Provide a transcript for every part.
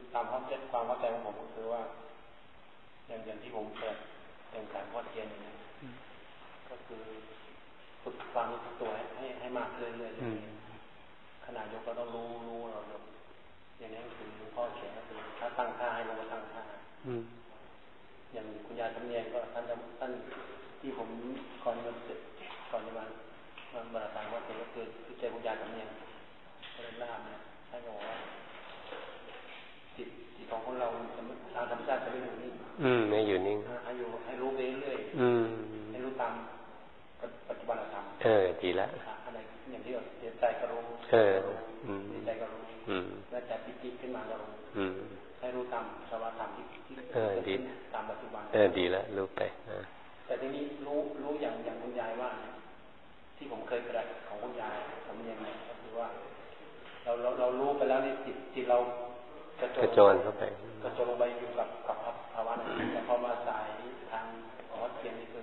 ตามความเข้าใจของผมก็คือว่าอย่างที่ผมเปิดเป็นการพอดเทียนอย่างนี้ก็คือฝึกความรู้สึกตัวให้มากเรื่อยๆขณะยกเราต้องรู้เรายกอย่างนี้ก็คือพ่อเขียนก็คือถ้าตั้งท่าให้รู้ว่าตั้งท่าอย่างคุณยายสำเนียงก็ท่านที่ผมก่อนจะมาบรรยายว่าก็คือเจอคุณยายสำเนียงก็เลยล่ามเนี่ยท่านก็บอกว่าจิตของคนเราทางธรรมชาติจะไม่อยู่นิ่งไม่อยู่นิ่งให้รู้ไปเรื่อยให้รู้ตามปัจจุบันธรรมดีแล้วอะไรอย่างที่เสียใจก็รู้ดีใจก็รู้แล้วแต่ปิติขึ้นมาก็รู้ให้รู้ตามสภาวะธรรมที่ดีตามปัจจุบันดีแล้วรู้ไปแต่ทีนี้รู้อย่างคุณยายว่าที่ผมเคยกระดับของคุณยายทำยังไงก็คือว่าเรารู้ไปแล้วนี่จิตเรากระโจนเข้าไปกระโจนลงไปอยู่กับภาวะนั้นแต่พอมาสายทางของวัดเทียนนี่คือ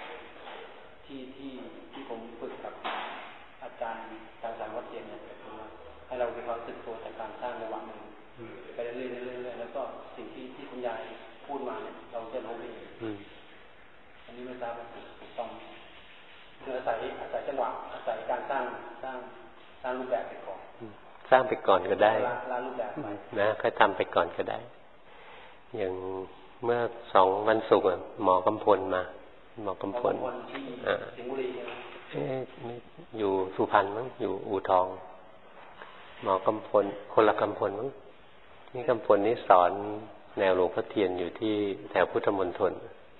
ที่ผมฝึกกับอาจารย์ทางสายวัดเทียนเนี่ยคือว่าให้เรามีความรู้สึกตัวจากการสร้างระหว่างหนึ่งไปเรื่อยๆแล้วก็สิ่งที่คุณยายพูดมาเนี่ยเราจะรู้เองอันนี้ไม่ทราบว่าถูกต้องคืออาศัยจังหวะอาศัยการสร้างรูปแบบไปก่อนสร้างไปก่อนก็ได้รูปแบบไปนะค่อยทำไปก่อนก็ได้อย่างเมื่อ2 วันศุกร์หมอกำพลมาหมอกำพลที่สิงห์บุรีอยู่สุพรรณมั้งอยู่อู่ทองหมอกำพลคนละกำพลมั้งนี่กำพลนี่สอนแนวหลวงพ่อเทียนอยู่ที่แถวพุทธมณฑล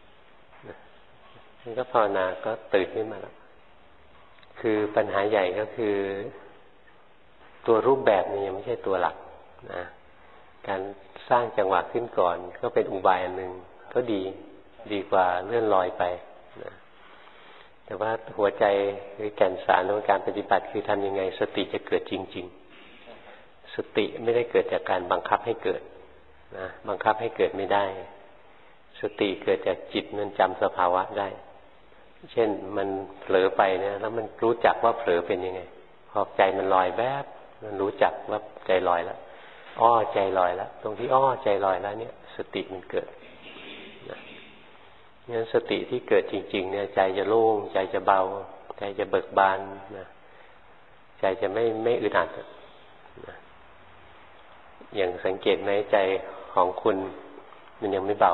นี่ก็ภาวนาก็ตื่นขึ้นมาแล้วคือปัญหาใหญ่ก็คือตัวรูปแบบนี้ยังไม่ใช่ตัวหลักนะการสร้างจังหวะขึ้นก่อนก็เป็นอุบายอันหนึ่งก็ดีกว่าเลื่อนลอยไปนะแต่ว่าหัวใจหรือแก่นสารของการปฏิบัติคือทำยังไงสติจะเกิดจริงๆสติไม่ได้เกิดจากการบังคับให้เกิดนะบังคับให้เกิดไม่ได้สติเกิดจากจิตมันจำสภาวะได้เช่นมันเผลอไปเนี่ยแล้วมันรู้จักว่าเผลอเป็นยังไงพอใจมันลอยแวบมันรู้จักว่าใจลอยแล้วใจลอยแล้วตรงที่ใจลอยแล้วเนี่ยสติมันเกิดงั้นสติที่เกิดจริงๆเนี่ยใจจะโล่งใจจะเบาใจจะเบิกบานนะใจจะไม่อึดอัดนะอย่างสังเกตไหมใจของคุณมันยังไม่เบา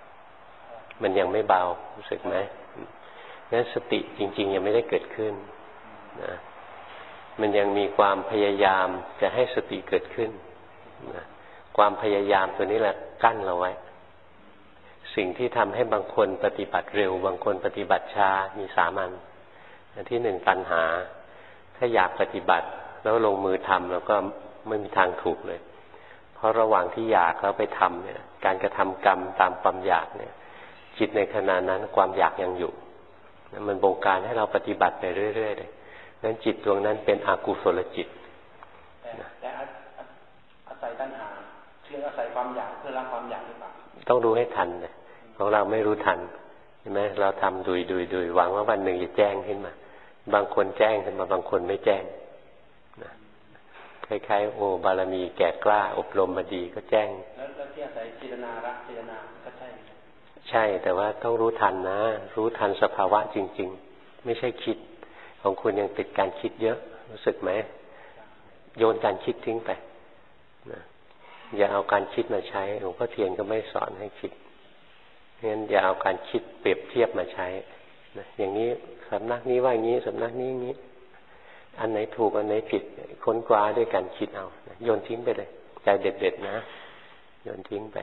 รู้สึกไหมงั้นสติจริงๆยังไม่ได้เกิดขึ้นนะมันยังมีความพยายามจะให้สติเกิดขึ้นนะความพยายามตัวนี้แหละกั้นเราไว้สิ่งที่ทำให้บางคนปฏิบัติเร็วบางคนปฏิบัติช้ามี3 อันที่1ตัณหาถ้าอยากปฏิบัติแล้วลงมือทำแล้วก็ไม่มีทางถูกเลยเพราะระหว่างที่อยากแล้วไปทำเนี่ยการกระทำกรรมตามความอยากเนี่ยจิตในขณะนั้นความอยากยังอยู่มันบงการให้เราปฏิบัติไปเรื่อยๆเลยนั้นจิตดวงนั้นเป็นอกุศลจิตแต่อาศัยตัณหาเพื่ออาศัยความอยากเพื่อละความอยากหรือเปล่าต้องรู้ให้ทันนะของเราไม่รู้ทันเห็นไหมเราทำดุยหวังว่าวันหนึ่งจะแจ้งขึ้นมาบางคนแจ้งขึ้นมาบางคนไม่แจ้งนะคล้ายๆบารมีแก่กล้าอบรมมาดีก็แจ้งแล้วที่อาศัยจิตนารักจิตนาก็ใช่แต่ว่าต้องรู้ทันนะรู้ทันสภาวะจริงๆไม่ใช่คิดของคุณยังติดการคิดเยอะรู้สึกไหมโยนการคิดทิ้งไปนะอย่าเอาการคิดมาใช้หลวงพ่อเทียนก็ไม่สอนให้คิดงั้นอย่าเอาการคิดเปรียบเทียบมาใช้นะอย่างนี้สำนักนี้ว่าอย่างนี้สำนักนี้อย่างนี้อันไหนถูกอันไหนผิดค้นคว้าด้วยการคิดเอานะโยนทิ้งไปเลยใจเด็ดๆนะโยนทิ้งไป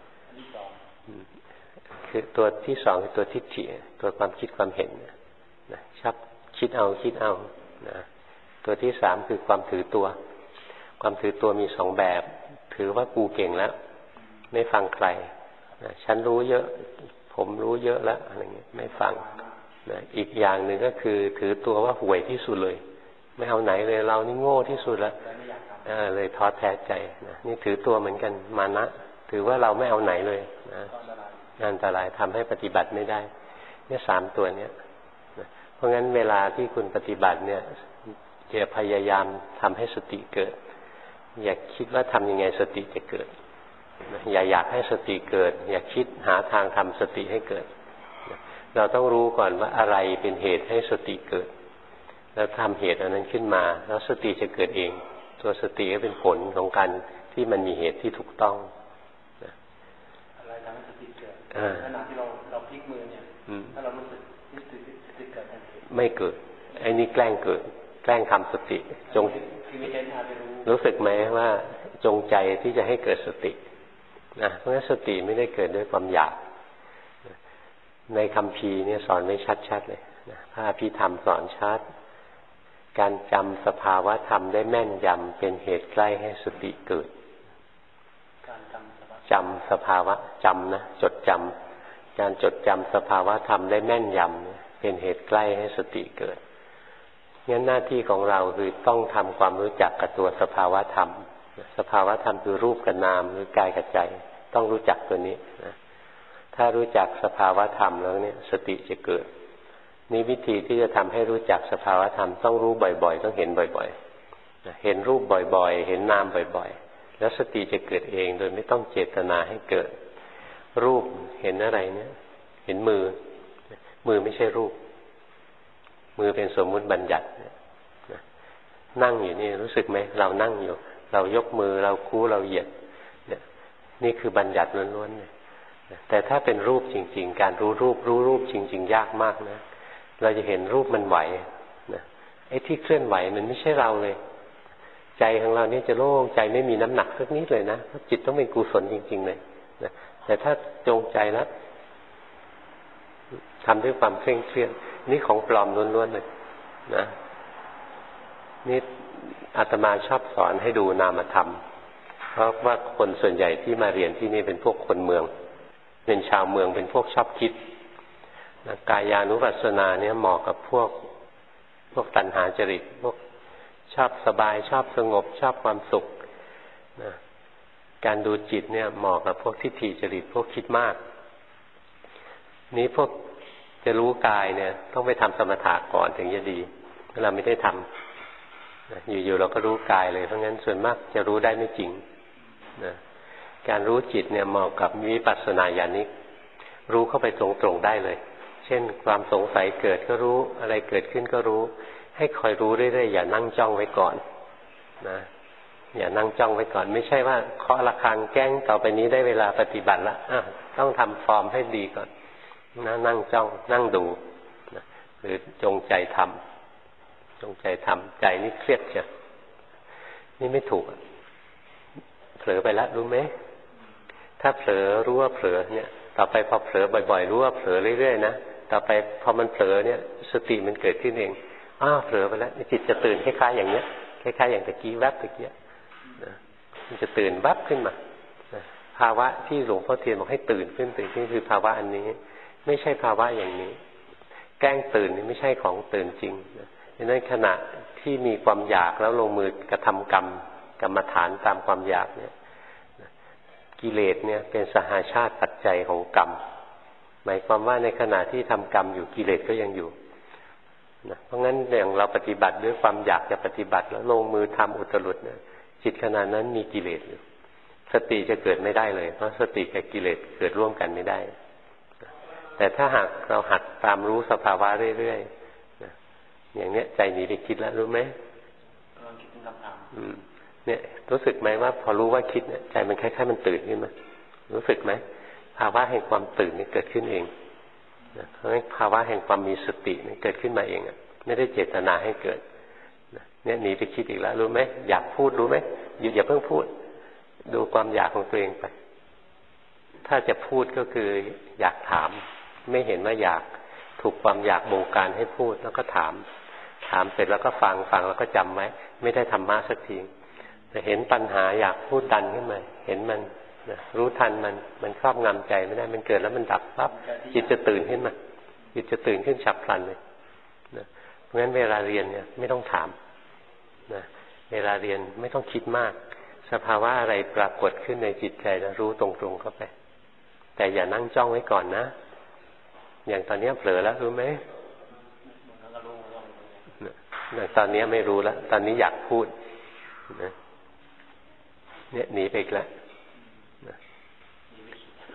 คือตัวที่2คือตัวทิฏฐิตัวความคิดความเห็นนะชับคิดเอานะตัวที่3คือความถือตัวความถือตัวมี2แบบถือว่ากูเก่งแล้วไม่ฟังใครนะฉันรู้เยอะผมรู้เยอะแล้วอะไรเงี้ยไม่ฟังนะอีกอย่างหนึ่งก็คือถือตัวว่าห่วยที่สุดเลยไม่เอาไหนเลยเรานี่โง่ที่สุดแล้วเลยท้อแท้ใจนะนี่ถือตัวเหมือนกันมานะถือว่าเราไม่เอาไหนเลยนะอันตรายทำให้ปฏิบัติไม่ได้เนี่ย3ตัวเนี้ยเพราะงั้นเวลาที่คุณปฏิบัติเนี่ยอย่าพยายามทำให้สติเกิดอย่าคิดว่าทำยังไงสติจะเกิดอย่าอยากให้สติเกิดอย่าคิดหาทางทำสติให้เกิดเราต้องรู้ก่อนว่าอะไรเป็นเหตุให้สติเกิดแล้วทำเหตุอันนั้นขึ้นมาแล้วสติจะเกิดเองตัวสติก็เป็นผลของการที่มันมีเหตุที่ถูกต้องอะไรทำให้สติเกิดขณะที่เราพลิกมือเนี่ยถ้าเรารู้สึกสติเกิดทันทีไม่เกิดไอ้นี่แกล้งเกิดแกล้งทำสติจงรู้สึกไหมว่าจงใจที่จะให้เกิดสตินะเพราะฉะนั้นสติไม่ได้เกิดด้วยความอยากในคัมภีร์เนี่ยสอนไว้ชัดๆเลยพระอภิธรรมสอนชัดการจำสภาวะธรรมได้แม่นยำเป็นเหตุใกล้ให้สติเกิดจำสภาวะจำนะจดจำการจดจำสภาวะธรรมได้แม่นยำเป็นเหตุใกล้ให้สติเกิดงั้นหน้าที่ของเราคือต้องทำความรู้จักกับตัวสภาวะธรรมสภาวะธรรมคือรูปกับนามหรือกายกับใจต้องรู้จักตัวนี้นะถ้ารู้จักสภาวะธรรมแล้วเนี่ยสติจะเกิดนี่วิธีที่จะทำให้รู้จักสภาวะธรรมต้องรู้บ่อยๆต้องเห็นบ่อยๆเห็นรูปบ่อยๆเห็นนามบ่อยๆแล้วสติจะเกิดเองโดยไม่ต้องเจตนาให้เกิดรูปเห็นอะไรเนี่ยเห็นมือไม่ใช่รูปมือเป็นสมมุติบัญญัตินั่งอยู่นี่รู้สึกไหมเรานั่งอยู่เรายกมือเราคู่เราเหยียดเนี่ยนี่คือบัญญัติล้วนๆแต่ถ้าเป็นรูปจริงๆการรู้รูปจริงๆยากมากนะเราจะเห็นรูปมันไหวนะไอ้ที่เคลื่อนไหวมันไม่ใช่เราเลยใจของเราเนี่ยจะโล่งใจไม่มีน้ำหนักสักนิดเลยนะเพราะจิตต้องเป็นกุศลจริงๆเลยนะแต่ถ้าจงใจแล้วทำด้วยความเคร่งเครียดนี่ของปลอมล้วนๆเลยนะนี่อาตมาชอบสอนให้ดูนามธรรมเพราะว่าคนส่วนใหญ่ที่มาเรียนที่นี่เป็นพวกคนเมืองเป็นชาวเมืองเป็นพวกชอบคิดกายานุปัสสนาเนี่ยเหมาะกับพวกตัณหาจริตพวกชอบสบายชอบสงบชอบความสุขนะการดูจิตเนี่ยเหมาะกับพวกทิฏฐิจริตพวกคิดมากนี้พวกจะรู้กายเนี่ยต้องไปทำสมถะก่อนถึงจะดีเราไม่ได้ทำอยู่ๆเราก็รู้กายเลยเพราะงั้นส่วนมากจะรู้ได้ไม่จริงนะการรู้จิตเนี่ยเหมาะกับวิปัสสนาญาณิกรู้เข้าไปตรงๆได้เลยเช่นความสงสัยเกิดก็รู้อะไรเกิดขึ้นก็รู้ให้คอยรู้เรื่อยๆอย่านั่งจ้องไว้ก่อนนะอย่านั่งจ้องไว้ก่อนไม่ใช่ว่าเคาะระฆังแกล้งต่อไปนี้ได้เวลาปฏิบัติแล้วต้องทำฟอร์มให้ดีก่อนนะนั่งจ้องนั่งดูนะหรือจงใจทำใจนี่เครียดจ้ะนี่ไม่ถูกเผลอไปแล้วรู้ไหมถ้าเผลอรู้ว่าเผลอเนี่ยต่อไปพอเผลอบ่อยๆรู้ว่าเผลอเรื่อยๆนะต่อไปพอมันเผลอเนี่ยสติมันเกิดขึ้นเองเผลอไปแล้วจิตจะตื่นคล้ายๆอย่างเนี้ยคล้ายๆอย่างตะกี้แวบตะกี้นะมันจะตื่นวับขึ้นมาภาวะที่หลวงพ่อเทียนบอกให้ตื่นขึ้นคือภาวะอันนี้ไม่ใช่ภาวะอย่างนี้แกล้งตื่นนี่ไม่ใช่ของตื่นจริงดังนั้นขณะที่มีความอยากแล้วลงมือกระทำกรรมฐานตามความอยากเนี่ยกิเลสเนี่ยเป็นสหาชาติปัจจัยของกรรมหมายความว่าในขณะที่ทำกรรมอยู่กิเลสก็ยังอยู่นะเพราะงั้นอย่างเราปฏิบัติด้วยความอยากจะปฏิบัติแล้วลงมือทำอุตรุดเนี่ยจิตขณะนั้นมีกิเลสอยู่สติจะเกิดไม่ได้เลยเพราะสติกับกิเลสเกิดร่วมกันไม่ได้แต่ถ้าหากเราหัดตามรู้สภาวะเรื่อยๆนะอย่างเนี้ยใจหนีไปคิดแล้วรู้ไหมคิดเป็นคำถามเนี่ยรู้สึกไหมว่าพอรู้ว่าคิดเนี่ยใจมันคล้ายๆมันตื่นขึ้นมารู้สึกไหมภาวะแห่งความตื่นนี่เกิดขึ้นเองเพราะฉะนั้นภาวะแห่งความมีสตินี่เกิดขึ้นมาเองไม่ได้เจตนาให้เกิดเนี่ยหนีไปคิดอีกแล้วรู้ไหมอยากพูดรู้ไหมอย่าเพิ่งพูดดูความอยากของตัวเองไปถ้าจะพูดก็คืออยากถามไม่เห็นว่าอยากถูกความอยากบงการให้พูดแล้วก็ถามเสร็จแล้วก็ฟังแล้วก็จำไว้ไม่ได้ธรรมะสักทีแต่เห็นปัญหาอยากพูดดันขึ้นมาเห็นมันรู้ทันมันครอบงำใจไม่ได้มันเกิดแล้วมันดับปั๊บจิตจะตื่นขึ้นมาจิตจะตื่นขึ้นฉับพลันเลยนะเพราะฉะนั้นเวลาเรียนเนี่ยไม่ต้องถามนะเวลาเรียนไม่ต้องคิดมากสภาวะอะไรปรากฏขึ้นในจิตใจแล้วรู้ตรงๆเข้าไปแต่อย่านั่งจ้องไว้ก่อนนะอย่างตอนนี้เผลอแล้วรู้ไหมอย่างตอนนี้ไม่รู้แล้วตอนนี้อยากพูดนะเนี่ยหนีไปอีกแล้ว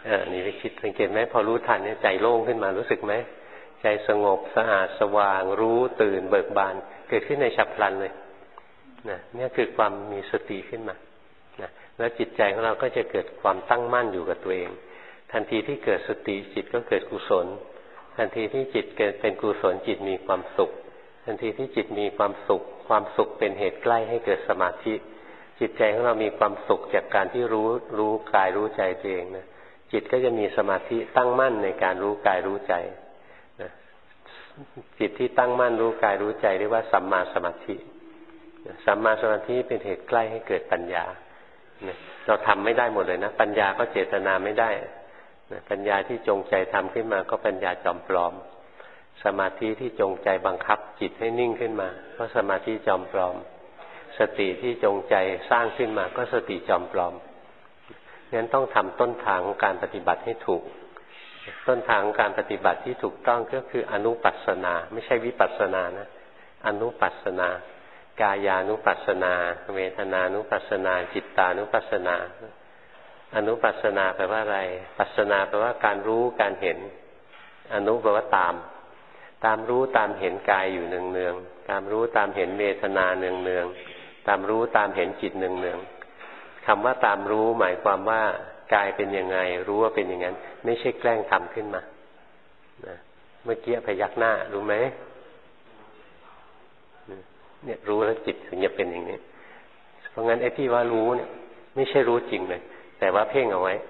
หนีไปคิดสังเกตไหมพอรู้ทันเนี่ยใจโล่งขึ้นมารู้สึกไหมใจสงบสะอาดสว่างรู้ตื่นเบิกบานเกิดขึ้นในฉับพลันเลยนะนี่คือความมีสติขึ้นมานะแล้วจิตใจของเราก็จะเกิดความตั้งมั่นอยู่กับตัวเองทันทีที่เกิดสติจิตก็เกิดกุศลทันทีที่จิตเกิดเป็นกุศลจิตมีความสุขทันทีที่จิตมีความสุขความสุขเป็นเหตุใกล้ให้เกิดสมาธิจิตใจของเรามีความสุขจากการที่รู้กายรู้ใจตัวเองนะจิตก็จะมีสมาธิตั้งมั่นในการรู้กายรู้ใจนะจิตที่ตั้งมั่นรู้กายรู้ใจเรียกว่าสัมมาสมาธิสัมมาสมาธิเป็นเหตุใกล้ให้เกิดปัญญาเราทำไม่ได้หมดเลยนะปัญญาก็เจตนาไม่ได้ปัญญาที่จงใจทำขึ้นมาก็ปัญญาจอมปลอมสมาธิที่จงใจบังคับจิตให้นิ่งขึ้นมาก็สมาธิจอมปลอมสติที่จงใจสร้างขึ้นมาก็สติจอมปลอมงั้นต้องทำต้นทางของการปฏิบัติให้ถูกต้นทางของการปฏิบัติที่ถูกต้องก็คืออนุปัสสนาไม่ใช่วิปัสสนานะอนุปัสสนากายานุปัสสนาเวทนานุปัสสนาจิตตานุปัสสนาอนุปัสสนาแปลว่าอะไรปัสสนาแปลว่าการรู้การเห็นอนุแปลว่าตามรู้ตามเห็นกายอยู่เนืองๆตามรู้ตามเห็นเวทนาเนืองๆตามรู้ตามเห็นจิตเนืองๆคำว่าตามรู้หมายความว่ากายเป็นยังไงรู้ว่าเป็นอย่างนั้นไม่ใช่แกล้งทำขึ้นมานะเมื่อกี้พยักหน้ารู้ไหมเนี่ยรู้แล้วจิตถึงจะเป็นอย่างนี้เพราะงั้นไอ้ที่ว่ารู้เนี่ยไม่ใช่รู้จริงเลยแต่ว่าเพ่งเอาไว้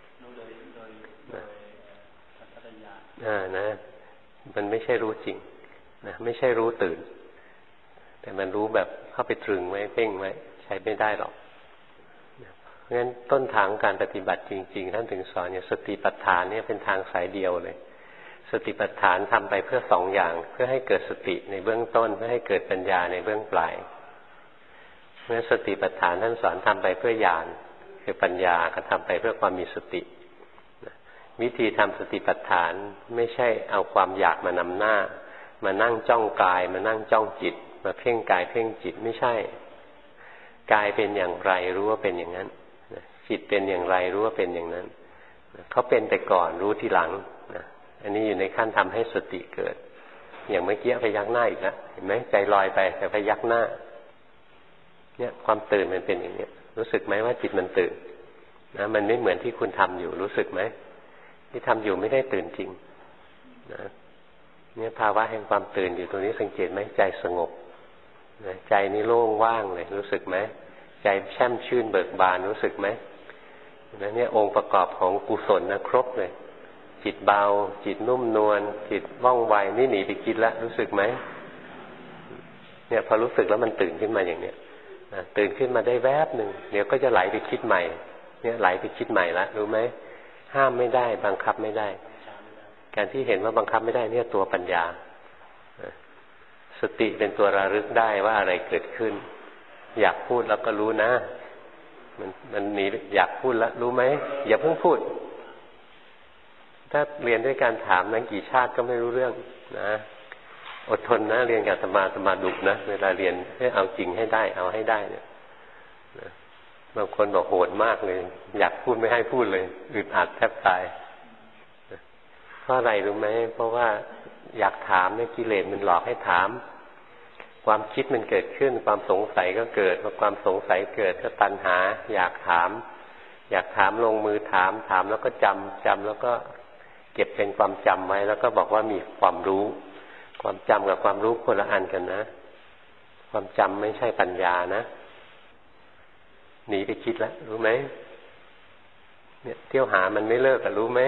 นะมันไม่ใช่รู้จริงนะไม่ใช่รู้ตื่นแต่มันรู้แบบเข้าไปตรึงไว้เพ่งไว้ใช้ไม่ได้หรอกเพราะงั้นต้นทางการปฏิบัติจริงๆท่านถึงสอนเนี่ยสติปัฏฐานเนี่ยเป็นทางสายเดียวเลยสติปัฏฐานทำไปเพื่อสองอย่างเพื่อให้เกิดสติในเบื้องต้นเพื่อให้เกิดปัญญาในเบื้องปลายเมื่อสติปัฏฐานท่านสอนทำไปเพื่อญาณคือปัญญาก็ทำไปเพื่อความมีสติวิธีทำสติปัฏฐานไม่ใช่เอาความอยากมานำหน้ามานั่งจ้องกายมานั่งจ้องจิตมาเพ่งกายเพ่งจิตไม่ใช่กายเป็นอย่างไรรู้ว่าเป็นอย่างนั้นจิตเป็นอย่างไรรู้ว่าเป็นอย่างนั้นเขาเป็นแต่ก่อนรู้ทีหลังอันนี้อยู่ในขั้นทำให้สติเกิดอย่างเมื่อกี้พยักหน้าอีกแล้วเห็นไหมใจลอยไปแต่พยักหน้าเนี่ยความตื่นมันเป็นอย่างนี้รู้สึกไหมว่าจิตมันตื่นนะมันไม่เหมือนที่คุณทำอยู่รู้สึกไหมที่ทำอยู่ไม่ได้ตื่นจริงนะเนี่ยภาวะแห่งความตื่นอยู่ตรงนี้สังเกตไหมใจสงบนะใจนี่โล่งว่างเลยรู้สึกไหมใจแช่มชื่นเบิกบานรู้สึกไหมนะเนี่ยองค์ประกอบของกุศลนะครบเลยจิตเบาจิตนุ่มนวลจิตว่องไวนี่หนีไปคิดแล้วรู้สึกไหมเนี่ยพอรู้สึกแล้วมันตื่นขึ้นมาอย่างเนี้ยตื่นขึ้นมาได้แวบหนึ่งเดี๋ยวก็จะไหลไปคิดใหม่เนี่ยไหลไปคิดใหม่ละรู้ไหมห้ามไม่ได้บังคับไม่ได้การที่เห็นว่าบังคับไม่ได้เนี่ยตัวปัญญาสติเป็นตัวระลึกได้ว่าอะไรเกิดขึ้นอยากพูดแล้วก็รู้นะมันหนีอยากพูดแล้วรู้ไหมอย่าเพิ่งพูดถ้าเรียนด้วยการถามนั้นกี่ชาติก็ไม่รู้เรื่องนะอดทนนะเรียนกับอาตมาดุนะเวลาเรียนให้เอาจริงให้ได้เอาให้ได้เนี่ยบางคนบอกโหดมากเลยอยากพูดไม่ให้พูดเลยอึดอัดแทบตายเพราะอะไรรู้ไหมเพราะว่าอยากถามเนี่ยกิเลสมันหลอกให้ถามความคิดมันเกิดขึ้นความสงสัยก็เกิดพอความสงสัยเกิดก็ตัณหาอยากถามลงมือถามแล้วก็จำแล้วก็เก็บเป็นความจำไว้แล้วก็บอกว่ามีความรู้ความจำกับความรู้คนละอันกันนะความจำไม่ใช่ปัญญานะหนีไปคิดแล้วรู้ไหมเนี่ยเที่ยวหามันไม่เลิกรู้ไหม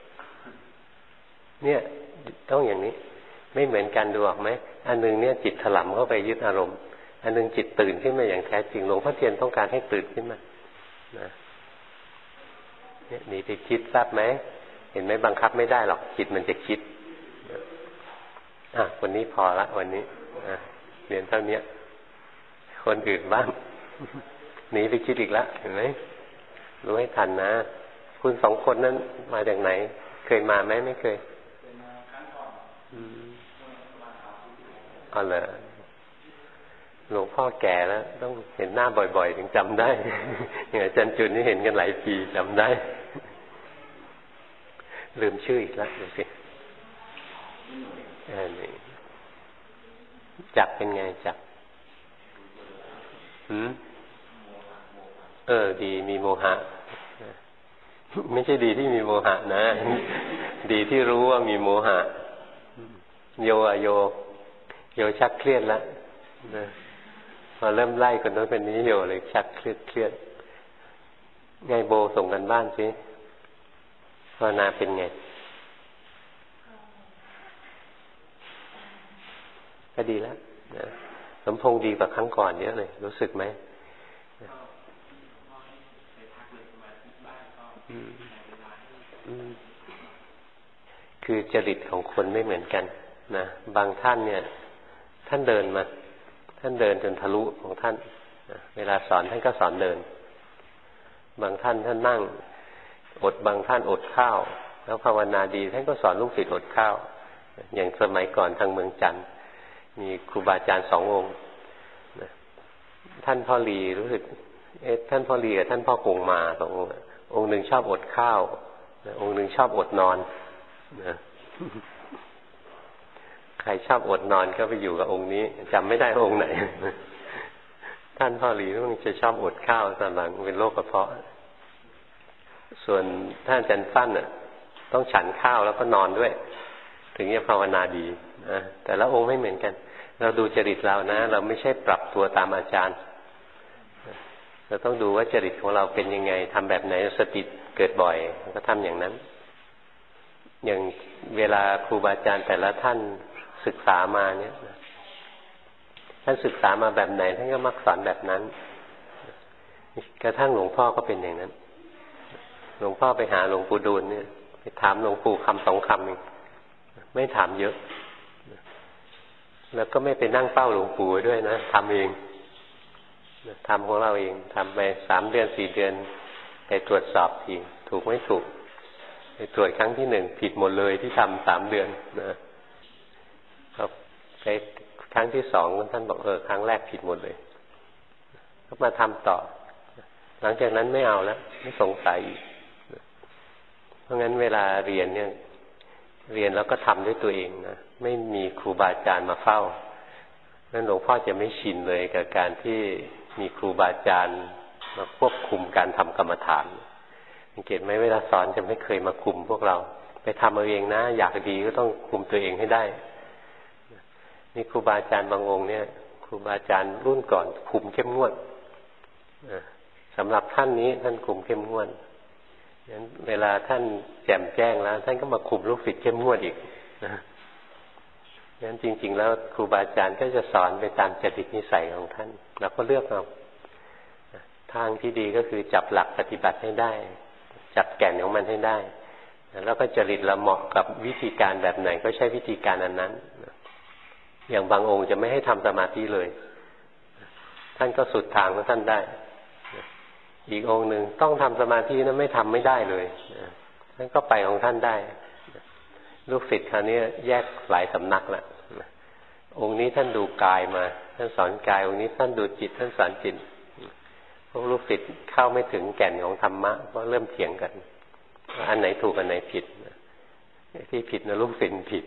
เนี่ยต้องอย่างนี้ไม่เหมือนกันดูออกไหมอันนึงเนี่ยจิตถลำเข้าไปยึดอารมณ์อันนึงจิตตื่นขึ้นมาอย่างแท้จริงหลวงพ่อเทียนต้องการให้ตื่นขึ้นมานะเนี่ยหนีไปคิดทราบไหมเห็นไหมบังคับไม่ได้หรอกจิตมันจะคิดวันนี้พอละวันนี้เรียนเท่านี้คนอื่นบ้างหนีไปคิดอีกแล้วเห็นไหมรู้ให้ทันนะคุณสองคนนั้นมาจากไหนเคยมาไหมไม่เคยอ๋อเหรอหลวงพ่อแก่แล้วต้องเห็นหน้าบ่อยๆถึงจำได้อย่างอาจารย์จุนนี่เห็นกันหลายปีจำได้ลืมชื่ออีกแล้วดูสินี่จักเป็นไงจักดีมีโมหะไม่ใช่ดีที่มีโมหะนะดีที่รู้ว่ามีโมหะโยชักเครียดแล้วพอเริ่มไล่คนโน้นเป็นนี้โยเลยชักเครียดไงโบส่งกันบ้านสิภาวนาเป็นไงก็ดีแล้วสมพงษ์ดีกว่าครั้งก่อนเยอะเลยรู้สึกไหมคือจริตของคนไม่เหมือนกันนะบางท่านเนี่ยท่านเดินจนทะลุของท่านนะเวลาสอนท่านก็สอนเดินบางท่านนั่งบางท่านอดข้าวแล้วภาวนาดีท่านก็สอนลูกศิษย์อดข้าวอย่างสมัยก่อนทางเมืองจันทร์มีครูบาอาจารย์2 องค์นะท่านพ่อลีรู้สึกท่านพ่อลีกับท่านพ่อกงมา2 องค์องค์หนึ่งชอบอดข้าวองค์หนึ่งชอบอดนอนนะใครชอบอดนอนก็ไปอยู่กับองค์นี้จำไม่ได้องค์ไหนท่านพ่อหลีต้องจะชอบอดข้าวตอนหลังเป็นโรคกระเพาะส่วนท่านอาจารย์ฟั่นต้องฉันข้าวแล้วก็นอนด้วยถึงจะภาวนาดีนะแต่ละองค์ไม่เหมือนกันเราดูจริตเรานะเราไม่ใช่ปรับตัวตามอาจารย์เราต้องดูว่าจริตของเราเป็นยังไงทำแบบไหนสติเกิดบ่อยก็ทำอย่างนั้นอย่างเวลาครูบาอาจารย์แต่ละท่านศึกษามาเนี่ยท่านศึกษามาแบบไหนท่านก็มักสอนแบบนั้นกระทั่งหลวงพ่อก็เป็นอย่างนั้นหลวงพ่อไปหาหลวงปู่ดูลเนี่ยไปถามหลวงปู่คำ2 คำเองไม่ถามเยอะแล้วก็ไม่ไปนั่งเป้าหลวงปู่ด้วยนะทำเองทำของเราเองทำไป3 เดือน 4 เดือนไปตรวจสอบทีถูกไม่ถูกไปตรวจครั้งที่ 1ผิดหมดเลยที่ทำ3 เดือนนะครับไปครั้งที่ 2ท่านบอกครั้งแรกผิดหมดเลยก็มาทำต่อหลังจากนั้นไม่เอาแล้วไม่สงสัยอีกเพราะงั้นเวลาเรียนเนี่ยเรียนแล้วก็ทำด้วยตัวเองนะไม่มีครูบาอาจารย์มาเฝ้านั้นหลวงพ่อจะไม่ชินเลยกับการที่มีครูบาอาจารย์มาควบคุมการทำกรรมฐานสังเกตไหมเวลาสอนจะไม่เคยมาคุมพวกเราไปทำเอาเองนะอยากดีก็ต้องคุมตัวเองให้ได้นี่ครูบาอาจารย์บางองค์เนี่ยครูบาอาจารย์รุ่นก่อนคุมเข้มงวดสำหรับท่านนี้ท่านคุมเข้มงวดงั้นเวลาท่านแจ่มแจ้งแล้วท่านก็มาคุมลูกศิษย์เข้มงวดอีกงั้นจริงๆแล้วครูบาอาจารย์ก็จะสอนไปตามจริตนิสัยของท่านเราก็เลือกเอาทางที่ดีก็คือจับหลักปฏิบัติให้ได้จับแก่นของมันให้ได้แล้วก็จริตเราเหมาะกับวิธีการแบบไหนก็ใช้วิธีการอันนั้นอย่างบางองค์จะไม่ให้ทำสมาธิเลยท่านก็สุดทางของท่านได้อีกองค์หนึ่งต้องทำสมาธินั้นไม่ทำไม่ได้เลยท่านก็ไปของท่านได้ลูกศิษย์คราวนี้แยกหลายสำนักละองค์นี้ท่านดูกายมาท่านสอนกายองค์นี้ท่านดูจิตท่านสอนจิตพวกลูกศิษย์เข้าไม่ถึงแก่นของธรรมะก็เริ่มเถียงกันว่าอันไหนถูกอันไหนผิดที่ผิดนะลูกศิษย์ผิด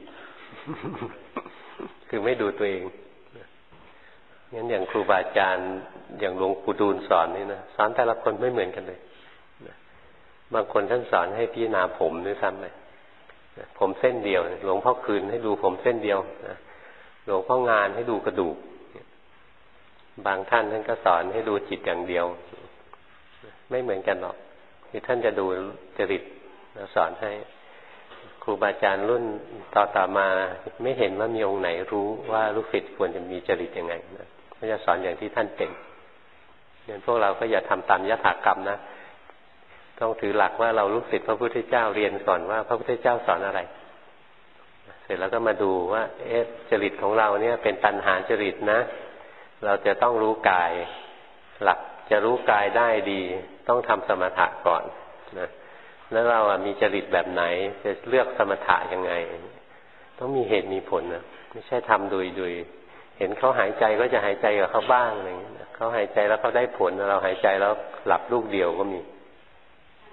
คือไม่ดูตัวเองงั้นอย่างครูบาอาจารย์อย่างหลวงปู่ดูลสอนนี่นะสอนแต่ละคนไม่เหมือนกันเลยบางคนท่านสอนให้พิจารณาผมด้วยซ้ำเลยผมเส้นเดียวหลวงพ่อคืนให้ดูผมเส้นเดียวหลวงพ่องานให้ดูกระดูกบางท่านท่านก็สอนให้ดูจิตอย่างเดียวไม่เหมือนกันหรอกคือท่านจะดูจริตแล้วสอนให้ครูบาอาจารย์รุ่นต่อมาไม่เห็นว่ามีองค์ไหนรู้ว่าลูกศิษย์ควรจะมีจริตยังไงนะก็จะสอนอย่างที่ท่านเป็นงั้นพวกเราก็อย่าทำตามยถากรรมนะต้องถือหลักว่าเราลูกศิษย์พระพุทธเจ้าเรียนก่อนว่าพระพุทธเจ้าสอนอะไรเสร็จแล้วก็มาดูว่าจริตของเราเนี่ยเป็นตัณหาจริตนะเราจะต้องรู้กายหลักจะรู้กายได้ดีต้องทำสมถะก่อนนะแล้วเรามีจริตแบบไหนจะเลือกสมถะยังไงต้องมีเหตุมีผลนะไม่ใช่ทำโดยเห็นเขาหายใจก็จะหายใจกับเขาบ้างอะไรอย่างเงี้ยเขาหายใจแล้วเขาได้ผลเราหายใจแล้วหลับลูกเดียวก็มี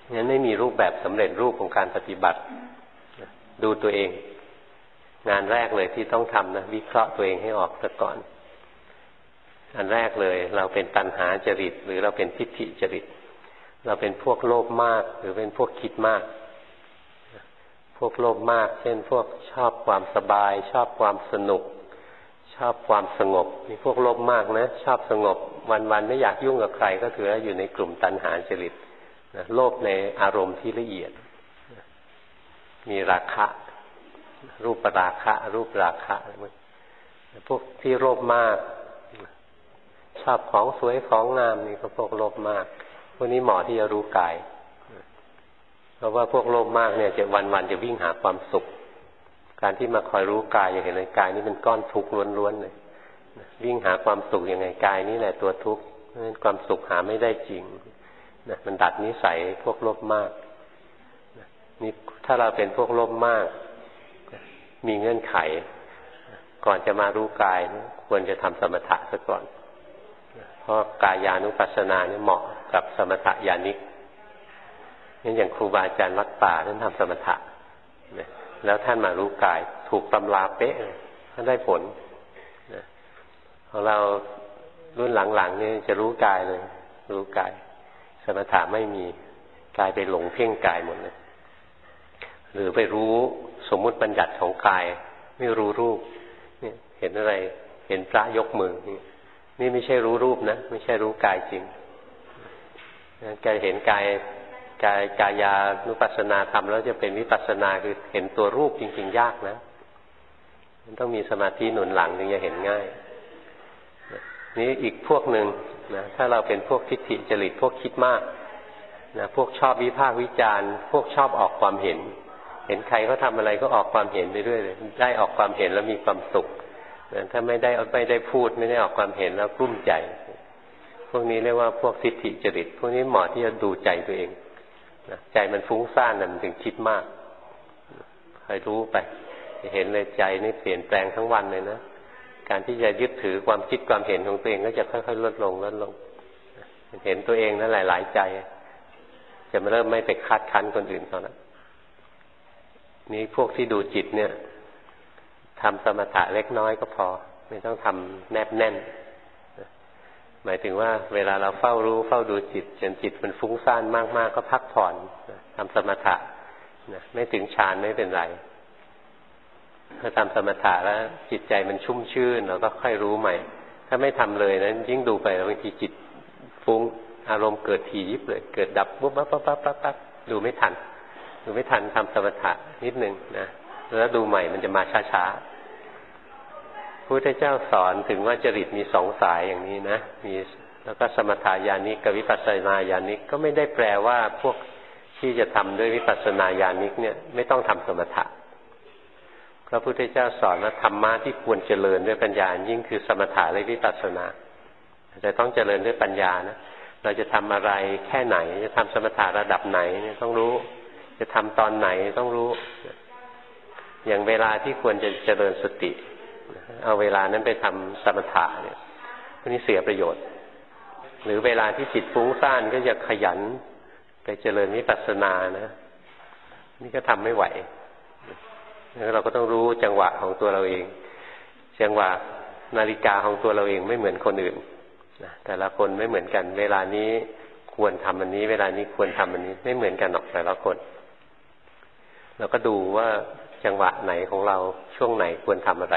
งั้นไม่มีรูปแบบสำเร็จรูปของการปฏิบัติดูตัวเองงานแรกเลยที่ต้องทำนะวิเคราะห์ตัวเองให้ออกซะก่อนอันแรกเลยเราเป็นตัณหาจริตหรือเราเป็นทิฏฐิจริตเราเป็นพวกโลภมากหรือเป็นพวกคิดมากพวกโลภมากเช่นพวกชอบความสบายชอบความสนุกชอบความสงบนี่พวกโลภมากนะชอบสงบวันๆไม่อยากยุ่งกับใครก็ถือว่าอยู่ในกลุ่มตัณหาจริตโลภในอารมณ์ที่ละเอียดมีราคะรูปราคะรูปราคะพวกที่โลภมากชอบของสวยของงามนี่ก็พวกโลภมากพวกนี้เหมาะที่จะรู้กายเพราะว่าพวกโลภมากเนี่ยจะวันๆจะวิ่งหาความสุขการที่มาคอยรู้กายอย่างเห็นเลยกายนี้เป็นก้อนทุกข์ล้วนๆเลยวิ่งหาความสุขยังไงกายนี้แหละตัวทุกข์เพราะฉะนั้นความสุขหาไม่ได้จริงนะมันดัดนิสัยพวกโลภมากนี่ถ้าเราเป็นพวกโลภมากมีเงื่อนไขก่อนจะมารู้กายควรจะทำสมถะซะก่อนเพราะกายานุปัสสนาเนี่ยเหมาะกับสมถะญาณิกงั้นอย่างครูบาอาจารย์วัดป่าท่านทำสมถะแล้วท่านมารู้กายถูกตำราเป๊ะท่านได้ผลของเรารุ่นหลังๆนี่จะรู้กายเลยรู้กายสมถะไม่มีกายไปหลงเพ่งกายหมดเลยหรือไปรู้สมมุติบัญญัติของกายไม่รู้รูปนี่เห็นอะไรเห็นพระยกมือนี่ไม่ใช่รู้รูปนะไม่ใช่รู้กายจริงการเห็นกายานุปัสสนาทำแล้วจะเป็นวิปัสสนาคือเห็นตัวรูปจริงๆยากนะมันต้องมีสมาธิหนุนหลังถึงจะเห็นง่ายนี่อีกพวกหนึ่งนะถ้าเราเป็นพวกทิฏฐิจริตพวกคิดมากนะพวกชอบวิพากษ์วิจารณ์พวกชอบออกความเห็นเห็นใครเขาทำอะไรก็ออกความเห็นไปเรื่อยเลยได้ออกความเห็นแล้วมีความสุขนะถ้าไม่ได้พูดไม่ได้ออกความเห็นแล้วกลุ้มใจพวกนี้เรียกว่าพวกทิฏฐิจริตพวกนี้เหมาะที่จะดูใจตัวเองนะใจมันฟุ้งซ่านมันถึงคิดมากคอยรู้ไปเห็นเลยใจนี่เปลี่ยนแปลงทั้งวันเลยนะการที่จะยึดถือความคิดความเห็นของตัวเองก็จะค่อยๆลดลงเห็นตัวเองนั้นหลายๆใจจะเริ่มไม่ไปคัดค้านคนอื่นเขาแล้วนี่พวกที่ดูจิตเนี่ยทำสมถะเล็กน้อยก็พอไม่ต้องทำแนบแน่นหมายถึงว่าเวลาเราเฝ้ารู้เฝ้าดูจิตจนจิตมันฟุ้งซ่านมากๆก็พักผ่อนทำสมถะไม่ถึงฌานไม่เป็นไรถ้าทำสมถะแล้วจิตใจมันชุ่มชื่นเราก็ค่อยรู้ใหม่ถ้าไม่ทำเลยนั้นยิ่งดูไปบางทีจิตฟุ้งอารมณ์เกิดทียิบเลยเกิดดับปุ๊บปั๊บดูไม่ทันทำสมถะนิดนึงนะแล้วดูใหม่มันจะมาช้าๆพระพุทธเจ้าสอนถึงว่าจริตมีสองสายอย่างนี้นะมีแล้วก็สมถะญาณิกกับวิปัสสนาญาณิกก็ไม่ได้แปลว่าพวกที่จะทำด้วยวิปัสสนาญาณิกเนี่ยไม่ต้องทำสมถะพระพุทธเจ้าสอนว่าธรรมะที่ควรเจริญด้วยปัญญายิ่งคือสมถะและวิปัสสนาแต่ต้องเจริญด้วยปัญญานะเราจะทำอะไรแค่ไหนจะทำสมถะระดับไหนต้องรู้จะทำตอนไหนต้องรู้อย่างเวลาที่ควรจะเจริญสติเอาเวลานั้นไปทำสมถะเนี่ยพวกนี้เสียประโยชน์หรือเวลาที่จิตฟุ้งซ่านก็จะขยันไปเจริญวิปัสสนานะนี่ก็ทำไม่ไหวเราก็ต้องรู้จังหวะของตัวเราเองจังหวะนาฬิกาของตัวเราเองไม่เหมือนคนอื่นนะแต่ละคนไม่เหมือนกันเวลานี้ควรทำอันนี้เวลานี้ควรทำอันนี้ไม่เหมือนกันหรอกแต่ละคนเราก็ดูว่าจังหวะไหนของเราช่วงไหนควรทำอะไร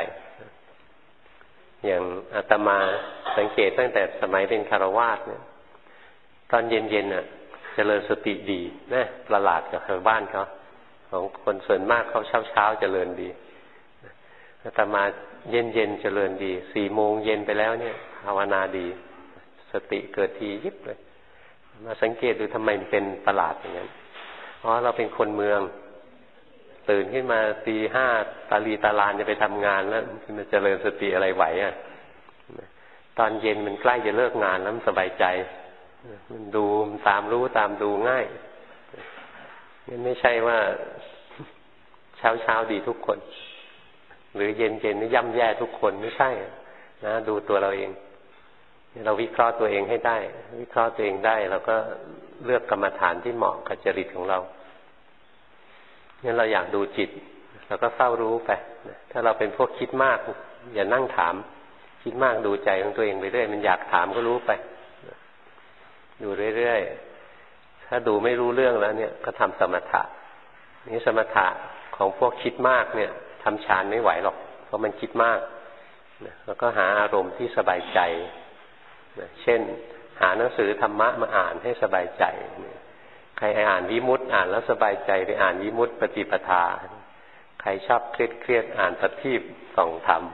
อย่างอาตมาสังเกตตั้งแต่สมัยเป็นคฤหัสถ์เนี่ยตอนเย็นๆน่ะเจริญสติดีนะประหลาดกับชาวบ้านเขาของคนส่วนมากเขาเช้าเจริญดีอาตมาเย็นเจริญดี4 โมงเย็นไปแล้วเนี่ยภาวนาดีสติเกิดทียิบเลยมาสังเกตดูทำไมมันเป็นประหลาดอย่างนั้นเราเป็นคนเมืองตื่นขึ้นมาตี 5ตาลีตาลานจะไปทำงานแล้วมันเจริญสติอะไรไหวอ่ะตอนเย็นมันใกล้จะเลิกงานแล้วมันสบายใจมันดูตามรู้ตามดูง่ายมันไม่ใช่ว่าเช้าดีทุกคนหรือเย็นนี่ย่ำแย่ทุกคนไม่ใช่นะดูตัวเราเองเราวิเคราะห์ตัวเองให้ได้วิเคราะห์ตัวเองได้เราก็เลือกกรรมฐานที่เหมาะกับจริตของเรางั้นเราอยากดูจิตเราก็เฝ้ารู้ไปถ้าเราเป็นพวกคิดมากอย่านั่งถามคิดมากดูใจของตัวเองไปเรื่อยมันอยากถามก็รู้ไปดูเรื่อยๆถ้าดูไม่รู้เรื่องแล้วเนี่ยก็ทำสมถะนี่สมถะของพวกคิดมากเนี่ยทำฌานไม่ไหวหรอกเพราะมันคิดมากแล้วก็หาอารมณ์ที่สบายใจเช่นหาหนังสือธรรมะมาอ่านให้สบายใจใครอ่านวิมุตติอ่านแล้วสบายใจไปอ่านวิมุตติปฏิปทาใครชอบเครียดอ่านปฏิปส่องธรรม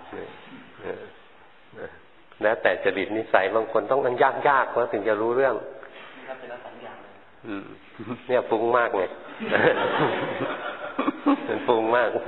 แล้วแต่จริตนิสัยบางคนต้องยากๆเขาถึงจะรู้เรื่องเนี่ยฟุ้งมากเลยมันฟุ้งมาก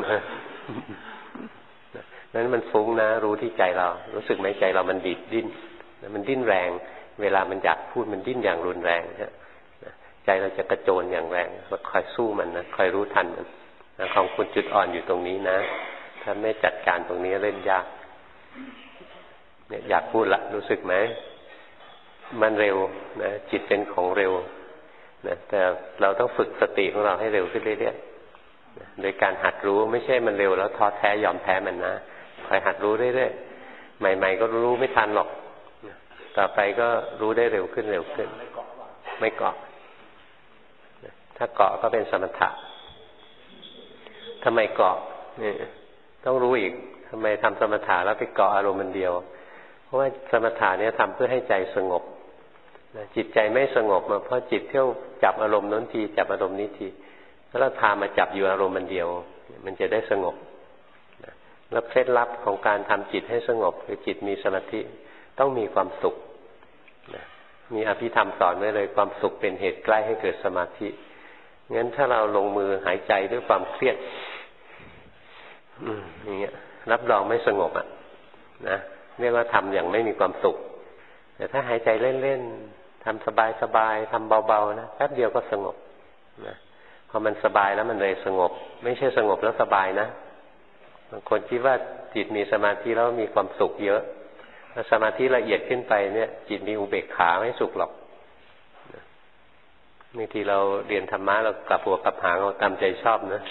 นั้นมันฟุ้งนะรู้ที่ใจเรารู้สึกไหมใจเรามันดิ้นมันดิ้นแรงเวลามันอยากพูดมันดิ้นอย่างรุนแรงใจเราจะกระโจนอย่างแรงเราคอยสู้มันนะคอยรู้ทันมันของคุณจุดอ่อนอยู่ตรงนี้นะถ้าไม่จัดการตรงนี้เล่นยากเนี่ยอยากพูดละรู้สึกไหมมันเร็วนะจิตเป็นของเร็วนะแต่เราต้องฝึกสติของเราให้เร็วขึ้นเรื่อยๆโดยการหัดรู้ไม่ใช่มันเร็วแล้วท้อแท้ยอมแพ้มันนะคอยหัดรู้เรื่อยๆใหม่ๆก็รู้ไม่ทันหรอกต่อไปก็รู้ได้เร็วขึ้นไม่เกาะถ้าเกาะก็เป็นสมถะทำไมเกาะนี่ต้องรู้อีกทำไมทำสมถะแล้วไปเกาะอารมณ์มันเดียวเพราะว่าสมถะเนี่ยทำเพื่อให้ใจสงบจิตใจไม่สงบมาเพราะจิตเที่ยวจับอารมณ์นั้นทีจับอารมณ์นี้ทีแล้วเราพามาจับอยู่อารมณ์มันเดียวมันจะได้สงบแล้วเคล็ดลับของการทำจิตให้สงบคือจิตมีสมาธิต้องมีความสุขมีอภิธรรมสอนไว้เลยความสุขเป็นเหตุใกล้ให้เกิดสมาธิงั้นถ้าเราลงมือหายใจด้วยความเครียดอย่างเงี้ยรับรองไม่สงบนะเรียกว่าทำอย่างไม่มีความสุขแต่ถ้าหายใจเล่นๆทำสบายๆทำเบาๆนะแป๊บเดียวก็สงบนะพอมันสบายแล้วมันเลยสงบไม่ใช่สงบแล้วสบายนะบางคนคิดว่าจิตมีสมาธิแล้วมีความสุขเยอะถ้าสมาธิละเอียดขึ้นไปเนี่ยจิตมีอุเบกขาไม่สุขหรอกบางทีเราเรียนธรรมะเรากลับหัวกลับหางเราตามใจชอบนะ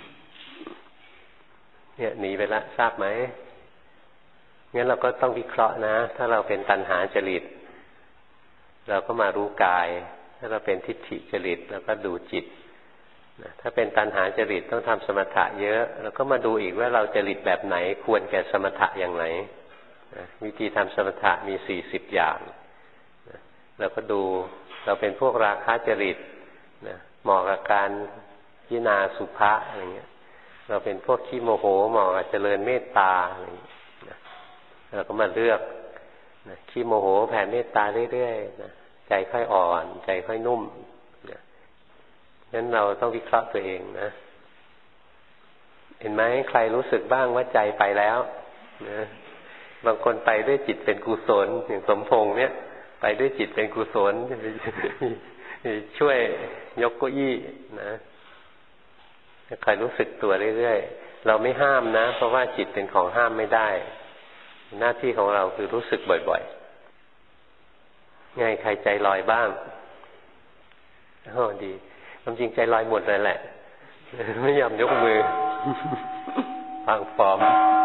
เนี่ยหนีไปละทราบไหมงั้นเราก็ต้องวิเคราะห์นะถ้าเราเป็นตัณหาจริตเราก็มารู้กายถ้าเราเป็นทิฏฐิจริตเราก็ดูจิตถ้าเป็นตัณหาจริตต้องทำสมถะเยอะแล้วก็มาดูอีกว่าเราจริตแบบไหนควรแก่สมถะอย่างไรวิธีทำสมถะมี40อย่างเราก็ดูเราเป็นพวกราคะจริตเหมาะกับการพิจารณาสุภะอะไรเงี้ยเราเป็นพวกขี้โมโหเหมาะกับเจริญเมตตาอะไรเงี้ยเราก็มาเลือกขี้โมโหแผ่เมตตาเรื่อยๆใจค่อยอ่อนใจค่อยนุ่มงั้นเราต้องวิเคราะห์ตัวเองนะเห็นไหมใครรู้สึกบ้างว่าใจไปแล้วนะบางคนไปด้วยจิตเป็นกุศลอย่างสมพงษ์เนี่ยไปด้วยจิตเป็นกุศลช่วยยกเก้าอี้นะใครรู้สึกตัวเรื่อยๆเราไม่ห้ามนะเพราะว่าจิตเป็นของห้ามไม่ได้หน้าที่ของเราคือรู้สึกบ่อยๆไงใครใจลอยบ้างดีความจริงใจลอยหมดเลยแหละไม่ยอมยกมือฟังฟอร์ม